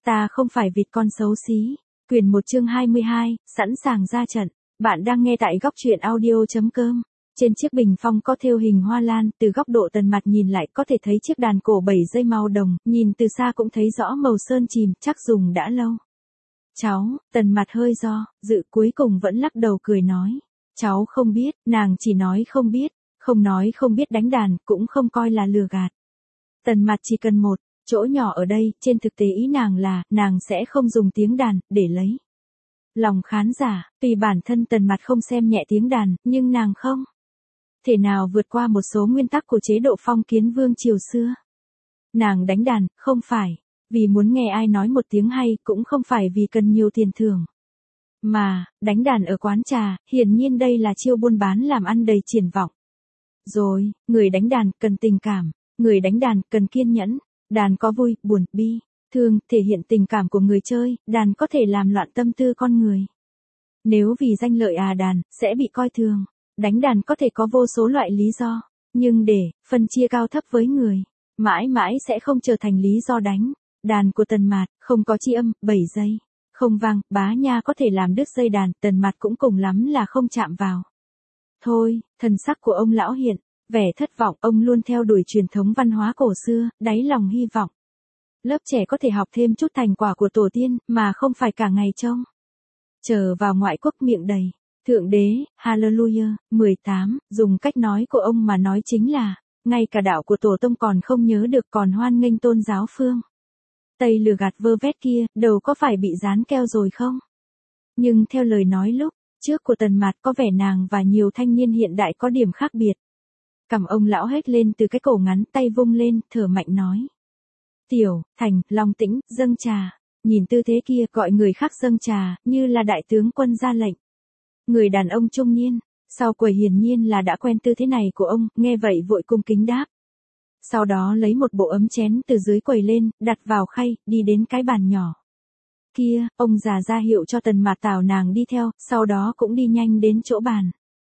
Ta không phải vịt con xấu xí. Quyền 1 chương 22, sẵn sàng ra trận. Bạn đang nghe tại góc truyện audio.com. Trên chiếc bình phong có thêu hình hoa lan, từ góc độ Tần Mạt nhìn lại có thể thấy chiếc đàn cổ 7 dây màu đồng, nhìn từ xa cũng thấy rõ màu sơn chìm, chắc dùng đã lâu. Cháu, Tần Mạt hơi do dự cuối cùng vẫn lắc đầu cười nói. Cháu không biết, nàng chỉ nói không biết, không nói không biết đánh đàn, cũng không coi là lừa gạt. Tần Mạt chỉ cần một chỗ nhỏ ở đây, trên thực tế ý nàng là, nàng sẽ không dùng tiếng đàn, để lấy lòng khán giả, vì bản thân Tần Mạt không xem nhẹ tiếng đàn, nhưng nàng không thể nào vượt qua một số nguyên tắc của chế độ phong kiến vương triều xưa. Nàng đánh đàn, không phải vì muốn nghe ai nói một tiếng hay, cũng không phải vì cần nhiều tiền thưởng. Mà, đánh đàn ở quán trà, hiển nhiên đây là chiêu buôn bán làm ăn đầy triển vọng. Rồi, người đánh đàn cần tình cảm, người đánh đàn cần kiên nhẫn, đàn có vui, buồn, bi, thương, thể hiện tình cảm của người chơi, đàn có thể làm loạn tâm tư con người. Nếu vì danh lợi đàn, sẽ bị coi thường. Đánh đàn có thể có vô số loại lý do, nhưng để phân chia cao thấp với người, mãi mãi sẽ không trở thành lý do đánh. Đàn của Tần Mạt, không có chi âm, 7 giây. Không vang, bá nha có thể làm đứt dây đàn, Tần Mạt cũng cùng lắm là không chạm vào. Thôi, thần sắc của ông lão hiện vẻ thất vọng, ông luôn theo đuổi truyền thống văn hóa cổ xưa, đáy lòng hy vọng lớp trẻ có thể học thêm chút thành quả của tổ tiên, mà không phải cả ngày trông chờ vào ngoại quốc miệng đầy Thượng đế, Hallelujah. 18, dùng cách nói của ông mà nói chính là, ngay cả đạo của tổ tông còn không nhớ được, còn hoan nghênh tôn giáo phương Tây lừa gạt vơ vét kia, đầu có phải bị dán keo rồi không? Nhưng theo lời nói lúc trước của Tần Mạt, có vẻ nàng và nhiều thanh niên hiện đại có điểm khác biệt. Cằm ông lão hét lên từ cái cổ ngắn, tay vung lên, thở mạnh nói. Tiểu, Thành, Long Tĩnh, dâng trà. Nhìn tư thế kia, gọi người khác dâng trà, như là đại tướng quân ra lệnh. Người đàn ông trung niên, sau quầy hiển nhiên là đã quen tư thế này của ông, nghe vậy vội cung kính đáp. Sau đó lấy một bộ ấm chén từ dưới quầy lên, đặt vào khay, đi đến cái bàn nhỏ kia, ông già ra hiệu cho Tần Mạt tào nàng đi theo, sau đó cũng đi nhanh đến chỗ bàn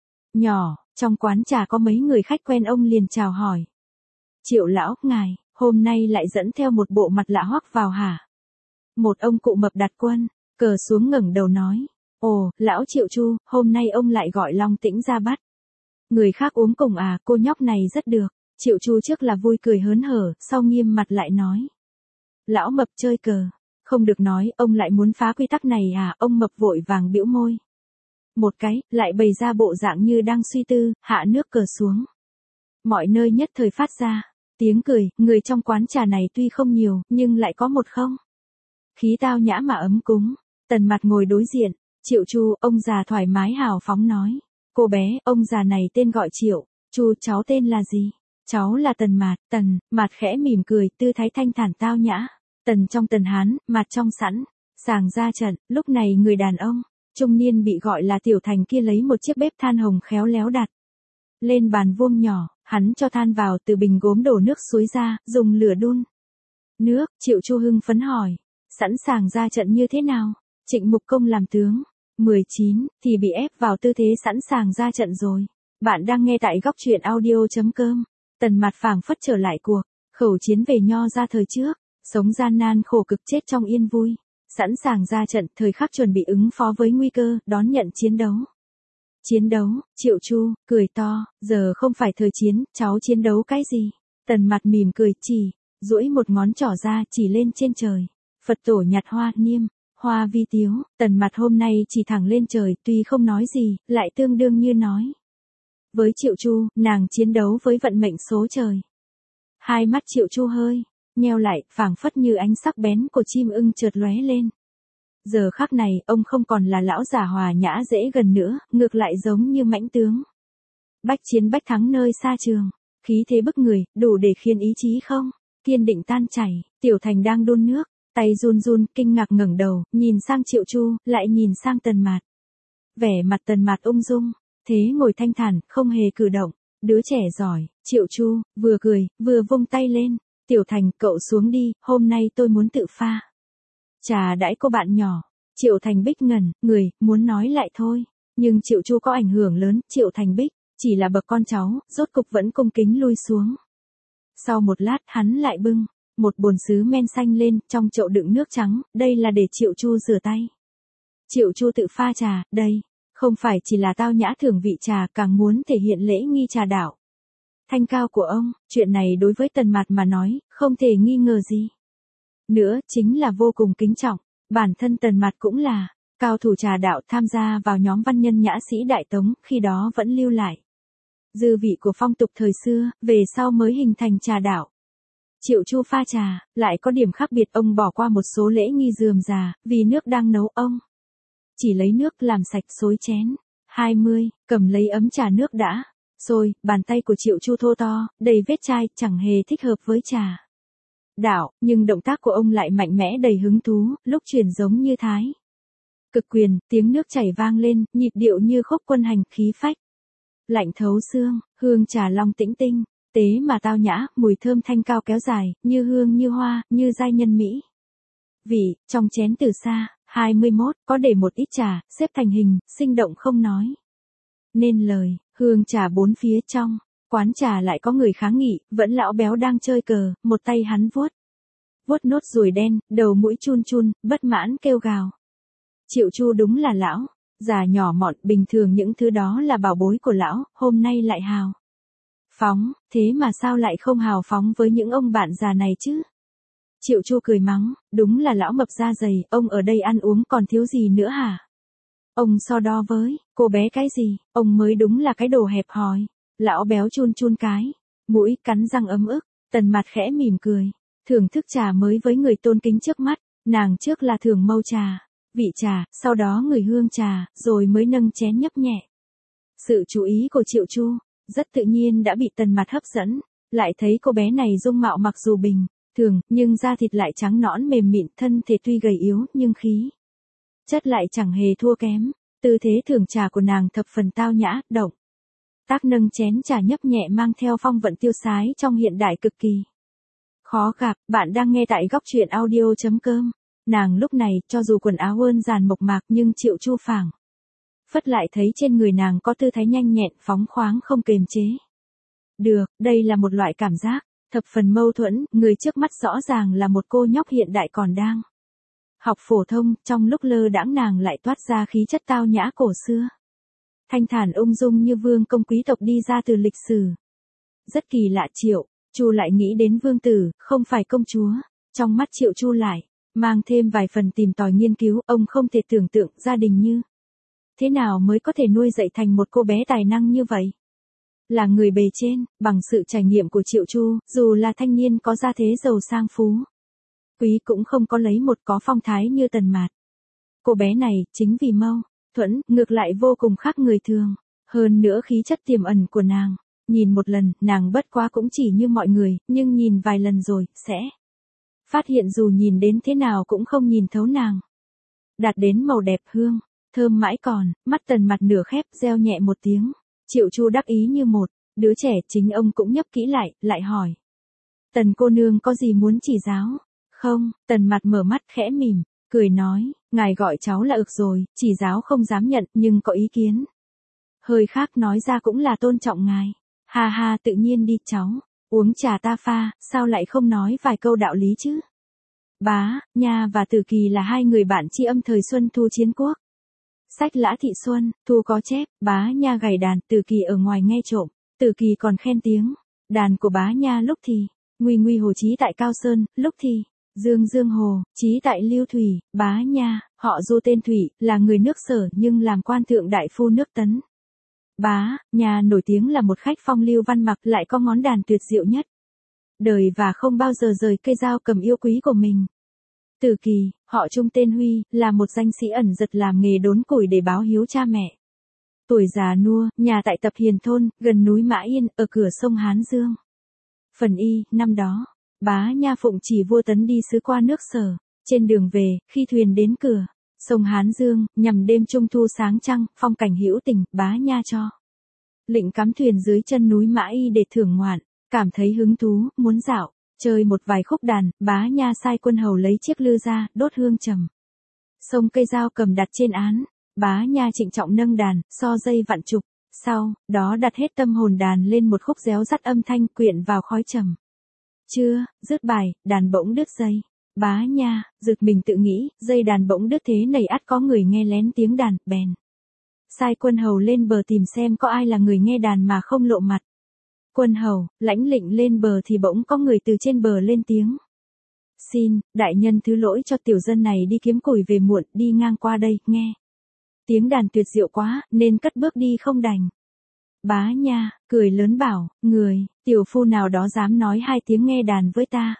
nhỏ. Trong quán trà có mấy người khách quen, ông liền chào hỏi. Triệu lão, ngài, hôm nay lại dẫn theo một bộ mặt lạ hoắc vào hả? Một ông cụ mập đặt quân cờ xuống ngẩng đầu nói. Ồ, lão Triệu Chu, hôm nay ông lại gọi Long Tĩnh ra bắt người khác uống cùng cô nhóc này rất được. Triệu Chu trước là vui cười hớn hở, sau nghiêm mặt lại nói. Lão mập chơi cờ, không được nói, ông lại muốn phá quy tắc này ông mập vội vàng bĩu môi. Một cái, lại bày ra bộ dạng như đang suy tư, hạ nước cờ xuống. Mọi nơi nhất thời phát ra tiếng cười, người trong quán trà này tuy không nhiều, nhưng lại có một không khí tao nhã mà ấm cúng. Tần Mạt ngồi đối diện, Triệu Chu, ông già thoải mái hào phóng nói. Cô bé, ông già này tên gọi Triệu Chu, cháu tên là gì? Cháu là Tần Mạt. Tần Mạt khẽ mỉm cười, tư thái thanh thản tao nhã. Tần trong Tần Hán, Mạt trong sẵn sàng ra trận. Lúc này người đàn ông trung niên bị gọi là Tiểu Thành kia lấy một chiếc bếp than hồng khéo léo đặt lên bàn vuông nhỏ, hắn cho than vào, từ bình gốm đổ nước suối ra, dùng lửa đun nước. Triệu Chu hưng phấn hỏi, sẵn sàng ra trận như thế nào? Trịnh Mục Công làm tướng 19 thì bị ép vào tư thế sẵn sàng ra trận rồi. Bạn đang nghe tại góc truyện audio.com. Tần Mạt phảng phất trở lại cuộc khẩu chiến về Nho ra thời trước, sống gian nan khổ cực, chết trong yên vui, sẵn sàng ra trận, thời khắc chuẩn bị ứng phó với nguy cơ, đón nhận chiến đấu. Chiến đấu, Triệu Chu cười to, giờ không phải thời chiến, cháu chiến đấu cái gì? Tần Mạt mỉm cười, duỗi một ngón trỏ ra, chỉ lên trên trời. Phật tổ nhặt hoa niêm, hoa vi tiếu. Tần Mạt hôm nay chỉ thẳng lên trời, tuy không nói gì, lại tương đương như nói. Với Triệu Chu, nàng chiến đấu với vận mệnh số trời. Hai mắt Triệu Chu hơi nheo lại, phảng phất như ánh sắc bén của chim ưng chợt lóe lên. Giờ khắc này, ông không còn là lão già hòa nhã dễ gần nữa, ngược lại giống như mãnh tướng bách chiến bách thắng nơi xa trường, khí thế bức người, đủ để khiến ý chí không kiên định tan chảy. Tiểu Thành đang đun nước, tay run run, kinh ngạc ngẩng đầu, nhìn sang Triệu Chu, lại nhìn sang Tần Mạt. Vẻ mặt Tần Mạt ung dung, thế ngồi thanh thản, không hề cử động. Đứa trẻ giỏi. Triệu Chu vừa cười, vừa vung tay lên. Tiểu Thành, cậu xuống đi, hôm nay tôi muốn tự pha trà đãi cô bạn nhỏ. Triệu Thành Bích ngẩn người, muốn nói lại thôi. Nhưng Triệu Chu có ảnh hưởng lớn, Triệu Thành Bích chỉ là bậc con cháu, rốt cục vẫn cung kính lui xuống. Sau một lát, hắn lại bưng một bồn sứ men xanh lên, trong chậu đựng nước trắng, đây là để Triệu Chu rửa tay. Triệu Chu tự pha trà, đây, không phải chỉ là tao nhã thưởng vị trà, càng muốn thể hiện lễ nghi trà đạo. Thanh cao của ông, chuyện này đối với Tần Mạt mà nói, không thể nghi ngờ gì. Nữa, chính là vô cùng kính trọng, bản thân Tần Mạt cũng là cao thủ trà đạo tham gia vào nhóm văn nhân nhã sĩ Đại Tống, khi đó vẫn lưu lại dư vị của phong tục thời xưa, về sau mới hình thành trà đạo. Triệu Chu pha trà, lại có điểm khác biệt, ông bỏ qua một số lễ nghi rườm rà, vì nước đang nấu ông chỉ lấy nước làm sạch xối chén. 20, cầm lấy ấm trà nước đã sôi, bàn tay của Triệu Chu thô to, đầy vết chai, chẳng hề thích hợp với trà đạo, nhưng động tác của ông lại mạnh mẽ đầy hứng thú, lúc chuyển giống như thái cực quyền, tiếng nước chảy vang lên, nhịp điệu như khúc quân hành, khí phách lạnh thấu xương, hương trà long tĩnh tinh, tế mà tao nhã, mùi thơm thanh cao kéo dài, như hương như hoa, như giai nhân mỹ. Vị, trong chén từ xa, 21, có để một ít trà, xếp thành hình, sinh động không nói nên lời, hương trà bốn phía trong quán trà lại có người kháng nghị, vẫn lão béo đang chơi cờ, một tay hắn vuốt nốt ruồi đen, đầu mũi chun chun, bất mãn kêu gào. Triệu Chu đúng là lão già nhỏ mọn, bình thường những thứ đó là bảo bối của lão, hôm nay lại hào phóng, thế mà sao lại không hào phóng với những ông bạn già này chứ? Triệu Chu cười mắng, đúng là lão mập da dày, ông ở đây ăn uống còn thiếu gì nữa hả? Ông so đo với cô bé cái gì, ông mới đúng là cái đồ hẹp hòi. Lão béo chun chun cái mũi, cắn răng ấm ức. Tần Mạt khẽ mỉm cười, thưởng thức trà mới với người tôn kính trước mắt. Nàng trước là thưởng mâu trà, vị trà, sau đó ngửi hương trà, rồi mới nâng chén nhấp nhẹ. Sự chú ý của Triệu Chu rất tự nhiên đã bị Tần Mạt hấp dẫn, lại thấy cô bé này dung mạo mặc dù bình thường, nhưng da thịt lại trắng nõn mềm mịn, thân thể tuy gầy yếu nhưng khí chất lại chẳng hề thua kém. Tư thế thưởng trà của nàng thập phần tao nhã, động tác nâng chén trà nhấp nhẹ mang theo phong vận tiêu sái trong hiện đại cực kỳ khó gặp. Bạn đang nghe tại góc truyện audio.com. Nàng lúc này, cho dù quần áo ơn giàn mộc mạc nhưng Triệu Chu phảng phất lại thấy trên người nàng có tư thái nhanh nhẹn, phóng khoáng không kềm chế được. Đây là một loại cảm giác thập phần mâu thuẫn, người trước mắt rõ ràng là một cô nhóc hiện đại còn đang học phổ thông, trong lúc lơ đãng nàng lại toát ra khí chất tao nhã cổ xưa. Thanh thản ung dung như vương công quý tộc đi ra từ lịch sử. Rất kỳ lạ. Triệu Chu lại nghĩ đến vương tử, không phải công chúa. Trong mắt Triệu Chu lại mang thêm vài phần tìm tòi nghiên cứu, ông không thể tưởng tượng gia đình như thế nào mới có thể nuôi dạy thành một cô bé tài năng như vậy. Là người bề trên, bằng sự trải nghiệm của Triệu Chu, dù là thanh niên có gia thế giàu sang phú quý cũng không có lấy một có phong thái như Tần Mạt. Cô bé này, chính vì mâu thuẫn, ngược lại vô cùng khác người thường. Hơn nữa khí chất tiềm ẩn của nàng. Nhìn một lần, nàng bất quá cũng chỉ như mọi người, nhưng nhìn vài lần rồi, sẽ phát hiện dù nhìn đến thế nào cũng không nhìn thấu nàng. Đạt đến màu đẹp hương, thơm mãi còn, mắt Tần Mạt nửa khép, reo nhẹ một tiếng. Triệu Chu đắc ý như một đứa trẻ, chính ông cũng nhấp kỹ lại hỏi. Tần cô nương có gì muốn chỉ giáo? Không, Tần Mạt mở mắt khẽ mỉm, cười nói, ngài gọi cháu là ực rồi, chỉ giáo không dám nhận, nhưng có ý kiến hơi khác nói ra cũng là tôn trọng ngài. Ha ha, tự nhiên đi cháu, uống trà ta pha, sao lại không nói vài câu đạo lý chứ? Bá Nha và Tử Kỳ là hai người bạn tri âm thời Xuân Thu chiến quốc. Sách Lã Thị Xuân, Thu có chép, Bá Nha gảy đàn, Tử Kỳ ở ngoài nghe trộm, Tử Kỳ còn khen tiếng đàn của Bá Nha lúc thì nguy nguy hồ chí tại Cao Sơn, lúc thì dương dương hồ chí tại Lưu Thủy. Bá Nha, họ Du tên Thủy, là người nước Sở nhưng làm quan thượng đại phu nước Tấn. Bá Nha nổi tiếng là một khách phong lưu văn mặc, lại có ngón đàn tuyệt diệu nhất đời và không bao giờ rời cây dao cầm yêu quý của mình. Tử Kỳ, họ Trung tên Huy, là một danh sĩ ẩn giật làm nghề đốn củi để báo hiếu cha mẹ. Tuổi già nua, nhà tại Tập Hiền thôn, gần núi Mã Yên, ở cửa sông Hán Dương. Phần y, năm đó, Bá Nha phụng chỉ vua Tấn đi sứ qua nước Sở. Trên đường về, khi thuyền đến cửa sông Hán Dương, nhằm đêm trung thu sáng trăng, phong cảnh hữu tình, Bá Nha cho lệnh cắm thuyền dưới chân núi Mã Y để thưởng ngoạn. Cảm thấy hứng thú, muốn dạo chơi một vài khúc đàn, Bá Nha sai quân hầu lấy chiếc lư ra, đốt hương trầm xông cây dao cầm đặt trên án. Bá Nha trịnh trọng nâng đàn, so dây vặn trục, sau đó đặt hết tâm hồn đàn lên một khúc réo rắt âm thanh quyện vào khói trầm Chưa, dứt bài, đàn bỗng đứt dây. Bá nha, giật mình tự nghĩ, dây đàn bỗng đứt thế này ắt có người nghe lén tiếng đàn, bèn sai quân hầu lên bờ tìm xem có ai là người nghe đàn mà không lộ mặt. Quân hầu, lãnh lệnh lên bờ thì bỗng có người từ trên bờ lên tiếng. Xin, đại nhân thứ lỗi cho tiểu dân này đi kiếm củi về muộn, đi ngang qua đây, nghe. Tiếng đàn tuyệt diệu quá, nên cất bước đi không đành. Bá nha, cười lớn bảo, người, tiểu phu nào đó dám nói hai tiếng nghe đàn với ta.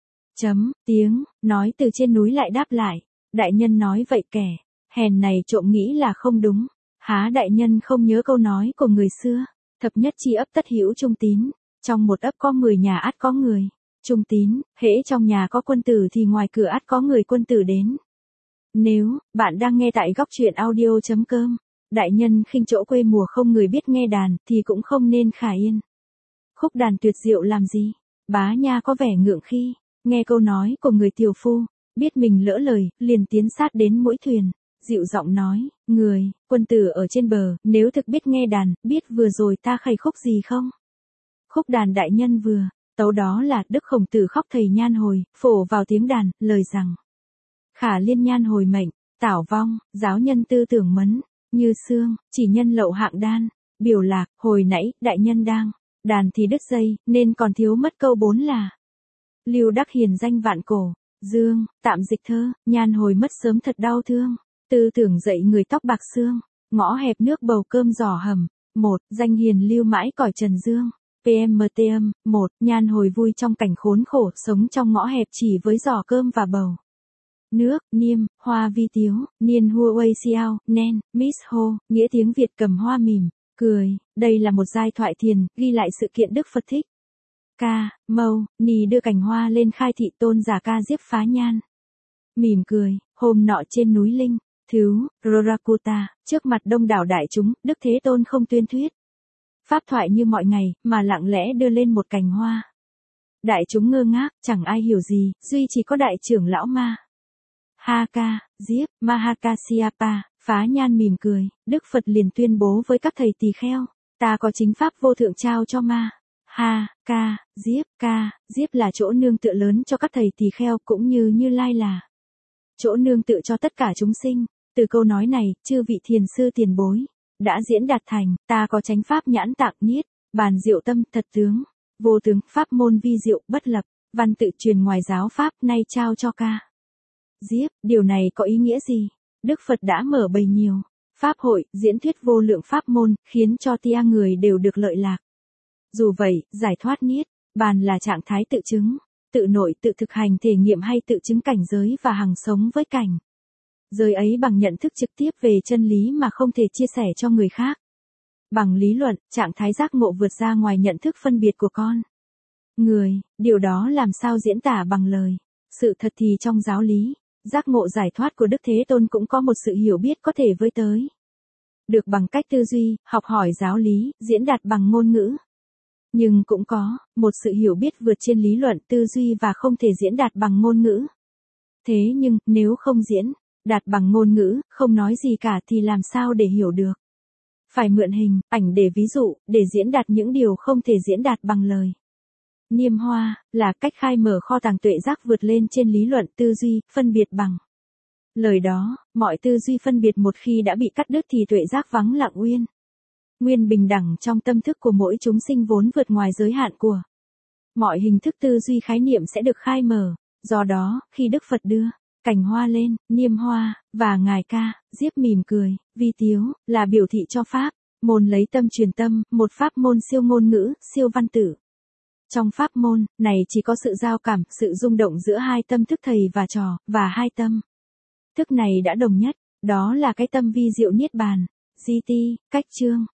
Tiếng, nói từ trên núi lại đáp lại. Đại nhân nói vậy kẻ, hèn này trộm nghĩ là không đúng. Há đại nhân không nhớ câu nói của người xưa. Thập nhất chi ấp tất hữu trung tín. Trong một ấp có 10 nhà ắt có người. Trung tín, hễ trong nhà có quân tử thì ngoài cửa ắt có người quân tử đến. Nếu, bạn đang nghe tại góc truyện audio.com, đại nhân khinh chỗ quê mùa không người biết nghe đàn thì cũng không nên khả yên. Khúc đàn tuyệt diệu làm gì? Bá nha có vẻ ngượng khi nghe câu nói của người tiểu phu, biết mình lỡ lời, liền tiến sát đến mũi thuyền, dịu giọng nói, người, quân tử ở trên bờ, nếu thực biết nghe đàn, biết vừa rồi ta khẩy khúc gì không? Khúc đàn đại nhân vừa tấu đó là Đức Khổng Tử khóc thầy nhan hồi, phổ vào tiếng đàn, lời rằng. Khả liên nhan hồi mệnh, tảo vong, giáo nhân tư tưởng mấn, như xương, chỉ nhân lậu hạng đan, biểu lạc, hồi nãy, đại nhân đang, đàn thì đứt dây, nên còn thiếu mất câu 4 là. Lưu Đắc hiền danh vạn cổ, dương, tạm dịch thơ, nhan hồi mất sớm thật đau thương, tư tưởng dậy người tóc bạc xương, ngõ hẹp nước bầu cơm giỏ hầm, 1, danh hiền lưu mãi cõi trần dương. PMTM, 1, nhan hồi vui trong cảnh khốn khổ, sống trong ngõ hẹp chỉ với giỏ cơm và bầu. Nước, niêm, hoa vi tiếu, niên huawei xiao, nen, miss ho, nghĩa tiếng Việt cầm hoa mỉm, cười, đây là một giai thoại thiền, ghi lại sự kiện Đức Phật thích. Ca, mâu, ni đưa cành hoa lên khai thị tôn giả ca diếp phá nhan. Mỉm cười, hôm nọ trên núi Linh, Thứ, Rorakuta, trước mặt đông đảo đại chúng, Đức Thế Tôn không tuyên thuyết pháp thoại như mọi ngày, mà lặng lẽ đưa lên một cành hoa. Đại chúng ngơ ngác, chẳng ai hiểu gì, duy chỉ có đại trưởng lão Ma Haka, Diếp, Mahakasyapa, phá nhan mỉm cười, Đức Phật liền tuyên bố với các thầy tỳ kheo, ta có chính pháp vô thượng trao cho Diếp là chỗ nương tựa lớn cho các thầy tỳ kheo cũng như Như Lai là chỗ nương tựa cho tất cả chúng sinh. Từ câu nói này, chư vị thiền sư tiền bối đã diễn đạt thành, ta có chánh pháp nhãn tạng niết, bàn diệu tâm, thật tướng, vô tướng, pháp môn vi diệu, bất lập, văn tự truyền ngoài giáo pháp, nay trao cho ca. Diếp, điều này có ý nghĩa gì? Đức Phật đã mở bày nhiều pháp hội, diễn thuyết vô lượng pháp môn, khiến cho tia người đều được lợi lạc. Dù vậy, giải thoát niết, bàn là trạng thái tự chứng, tự nội, tự thực hành thể nghiệm hay tự chứng cảnh giới và hằng sống với cảnh giới ấy bằng nhận thức trực tiếp về chân lý mà không thể chia sẻ cho người khác. Bằng lý luận, trạng thái giác ngộ vượt ra ngoài nhận thức phân biệt của con người, điều đó làm sao diễn tả bằng lời. Sự thật thì trong giáo lý, giác ngộ giải thoát của Đức Thế Tôn cũng có một sự hiểu biết có thể với tới được bằng cách tư duy, học hỏi giáo lý, diễn đạt bằng ngôn ngữ. Nhưng cũng có một sự hiểu biết vượt trên lý luận, tư duy và không thể diễn đạt bằng ngôn ngữ. Thế nhưng, nếu không diễn đạt bằng ngôn ngữ, không nói gì cả thì làm sao để hiểu được? Phải mượn hình, ảnh để ví dụ, để diễn đạt những điều không thể diễn đạt bằng lời. Niêm hoa, là cách khai mở kho tàng tuệ giác vượt lên trên lý luận, tư duy, phân biệt bằng lời đó, mọi tư duy phân biệt một khi đã bị cắt đứt thì tuệ giác vắng lặng nguyên bình đẳng trong tâm thức của mỗi chúng sinh vốn vượt ngoài giới hạn của mọi hình thức tư duy khái niệm sẽ được khai mở. Do đó, khi Đức Phật đưa cành hoa lên, niêm hoa, và ngài ca, diếp mỉm cười, vi tiếu, là biểu thị cho pháp môn lấy tâm truyền tâm, một pháp môn siêu ngôn ngữ, siêu văn tử. Trong pháp môn này chỉ có sự giao cảm, sự rung động giữa hai tâm thức thầy và trò, và hai tâm thức này đã đồng nhất, đó là cái tâm vi diệu niết bàn. GT, cách chương